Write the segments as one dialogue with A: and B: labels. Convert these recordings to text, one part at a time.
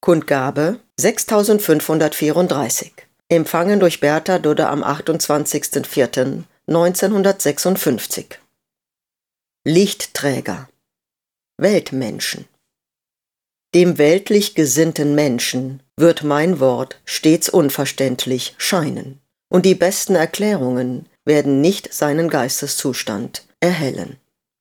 A: Kundgabe 6534. Empfangen durch Bertha Dudde am 28.04.1956. Lichtträger. Weltmenschen. Dem weltlich gesinnten Menschen wird mein Wort stets unverständlich scheinen, und die besten Erklärungen werden nicht seinen Geisteszustand erhellen.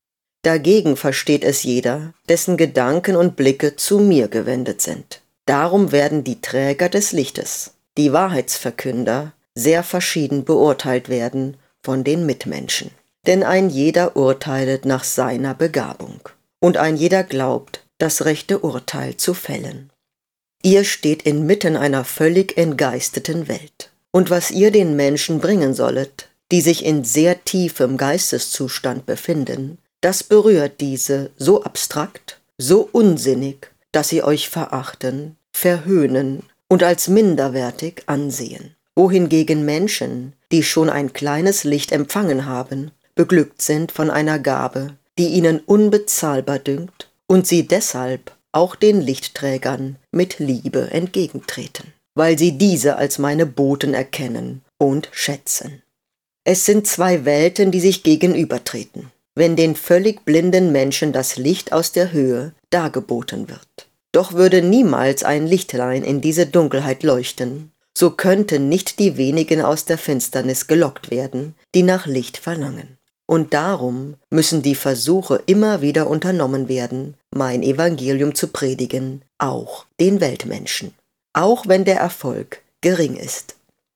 A: Dagegen versteht es jeder, dessen Gedanken und Blicke zu mir gewendet sind. Darum werden die Träger des Lichtes, die Wahrheitsverkünder, sehr verschieden beurteilt werden von den Mitmenschen. Denn ein jeder urteilet nach seiner Begabung, und ein jeder glaubt, das rechte Urteil zu fällen. Ihr steht inmitten einer völlig entgeisteten Welt. Und was ihr den Menschen bringen sollet, die sich in sehr tiefem Geisteszustand befinden, das berührt diese so abstrakt, so unsinnig, dass sie euch verachten, verhöhnen und als minderwertig ansehen. Wohingegen Menschen, die schon ein kleines Licht empfangen haben, beglückt sind von einer Gabe, die ihnen unbezahlbar dünkt und sie deshalb auch den Lichtträgern mit Liebe entgegentreten, weil sie diese als meine Boten erkennen und schätzen. Es sind zwei Welten, die sich gegenübertreten, wenn den völlig blinden Menschen das Licht aus der Höhe dargeboten wird. Doch würde niemals ein Lichtlein in diese Dunkelheit leuchten, so könnten nicht die wenigen aus der Finsternis gelockt werden, die nach Licht verlangen. Und darum müssen die Versuche immer wieder unternommen werden, mein Evangelium zu predigen, auch den Weltmenschen, auch wenn der Erfolg gering ist.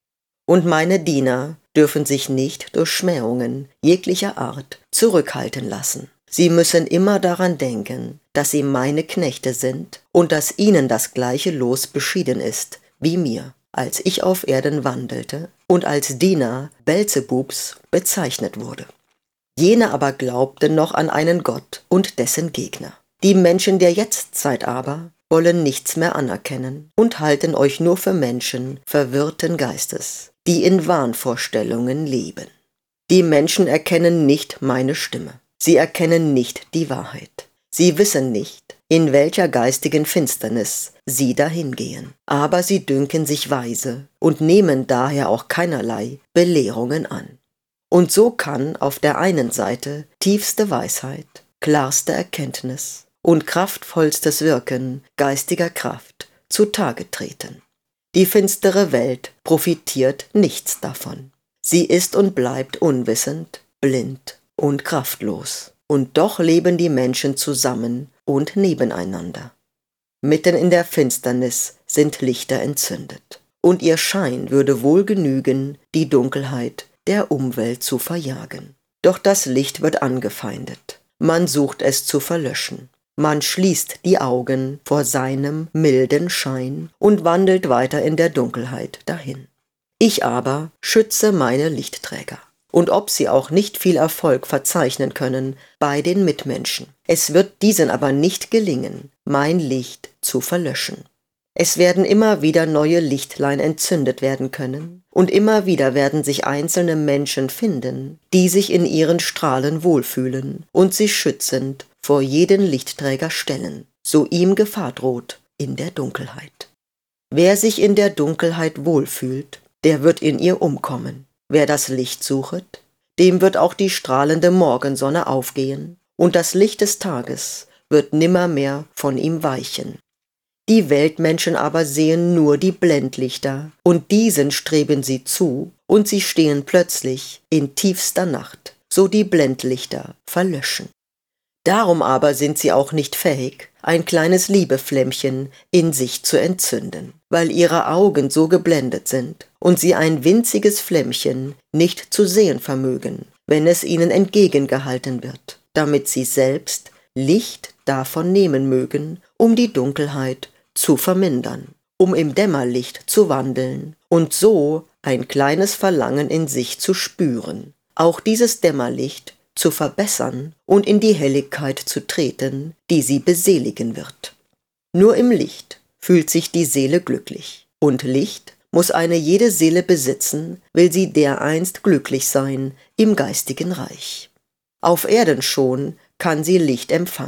A: Und meine Diener dürfen sich nicht durch Schmähungen jeglicher Art zurückhalten lassen. Sie müssen immer daran denken, dass sie meine Knechte sind und dass ihnen das gleiche Los beschieden ist wie mir, als ich auf Erden wandelte und als Diener Belzebubs bezeichnet wurde. Jene aber glaubten noch an einen Gott und dessen Gegner. Die Menschen der Jetztzeit aber wollen nichts mehr anerkennen und halten euch nur für Menschen verwirrten Geistes, die in Wahnvorstellungen leben. Die Menschen erkennen nicht meine Stimme. Sie erkennen nicht die Wahrheit. Sie wissen nicht, in welcher geistigen Finsternis sie dahingehen. Aber sie dünken sich weise und nehmen daher auch keinerlei Belehrungen an. Und so kann auf der einen Seite tiefste Weisheit, klarste Erkenntnis und kraftvollstes Wirken geistiger Kraft zutage treten. Die finstere Welt profitiert nichts davon. Sie ist und bleibt unwissend, blind und kraftlos. Und doch leben die Menschen zusammen und nebeneinander. Mitten in der Finsternis sind Lichter entzündet. Und ihr Schein würde wohl genügen, die Dunkelheit der Umwelt zu verjagen. Doch das Licht wird angefeindet. Man sucht es zu verlöschen. Man schließt die Augen vor seinem milden Schein und wandelt weiter in der Dunkelheit dahin. Ich aber schütze meine Lichtträger. Und ob sie auch nicht viel Erfolg verzeichnen können bei den Mitmenschen. Es wird diesen aber nicht gelingen, mein Licht zu verlöschen. Es werden immer wieder neue Lichtlein entzündet werden können und immer wieder werden sich einzelne Menschen finden, die sich in ihren Strahlen wohlfühlen und sich schützend vor jeden Lichtträger stellen, so ihm Gefahr droht in der Dunkelheit. Wer sich in der Dunkelheit wohlfühlt, der wird in ihr umkommen. Wer das Licht suchet, dem wird auch die strahlende Morgensonne aufgehen, und das Licht des Tages wird nimmermehr von ihm weichen. Die Weltmenschen aber sehen nur die Blendlichter, und diesen streben sie zu, und sie stehen plötzlich in tiefster Nacht, so die Blendlichter verlöschen. Darum aber sind sie auch nicht fähig, ein kleines Liebeflämmchen in sich zu entzünden, weil ihre Augen so geblendet sind und sie ein winziges Flämmchen nicht zu sehen vermögen, wenn es ihnen entgegengehalten wird, damit sie selbst Licht davon nehmen mögen, um die Dunkelheit zu vermindern, um im Dämmerlicht zu wandeln und so ein kleines Verlangen in sich zu spüren, auch dieses Dämmerlicht zu verbessern und in die Helligkeit zu treten, die sie beseligen wird. Nur im Licht fühlt sich die Seele glücklich, und Licht muss eine jede Seele besitzen, will sie dereinst glücklich sein im geistigen Reich. Auf Erden schon kann sie Licht empfangen,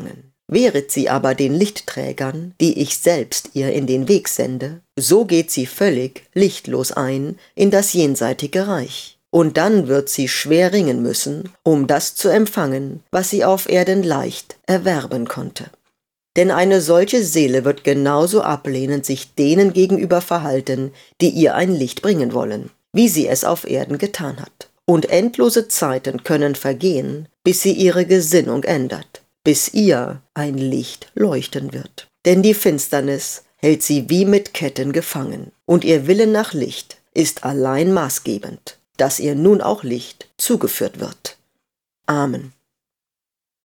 A: Wehret sie aber den Lichtträgern, die ich selbst ihr in den Weg sende, so geht sie völlig lichtlos ein in das jenseitige Reich. Und dann wird sie schwer ringen müssen, um das zu empfangen, was sie auf Erden leicht erwerben konnte. Denn eine solche Seele wird genauso ablehnend sich denen gegenüber verhalten, die ihr ein Licht bringen wollen, wie sie es auf Erden getan hat. Und endlose Zeiten können vergehen, bis sie ihre Gesinnung ändert, bis ihr ein Licht leuchten wird. Denn die Finsternis hält sie wie mit Ketten gefangen, und ihr Willen nach Licht ist allein maßgebend, dass ihr nun auch Licht zugeführt wird. Amen.